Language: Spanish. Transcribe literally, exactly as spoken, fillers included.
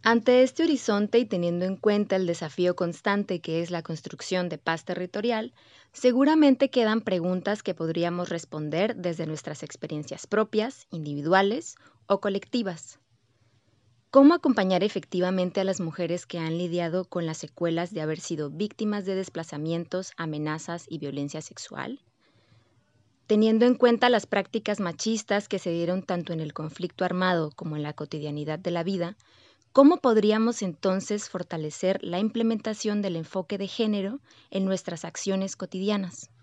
Ante este horizonte y teniendo en cuenta el desafío constante que es la construcción de paz territorial, seguramente quedan preguntas que podríamos responder desde nuestras experiencias propias, individuales o colectivas. ¿Cómo acompañar efectivamente a las mujeres que han lidiado con las secuelas de haber sido víctimas de desplazamientos, amenazas y violencia sexual? Teniendo en cuenta las prácticas machistas que se dieron tanto en el conflicto armado como en la cotidianidad de la vida, ¿cómo podríamos entonces fortalecer la implementación del enfoque de género en nuestras acciones cotidianas?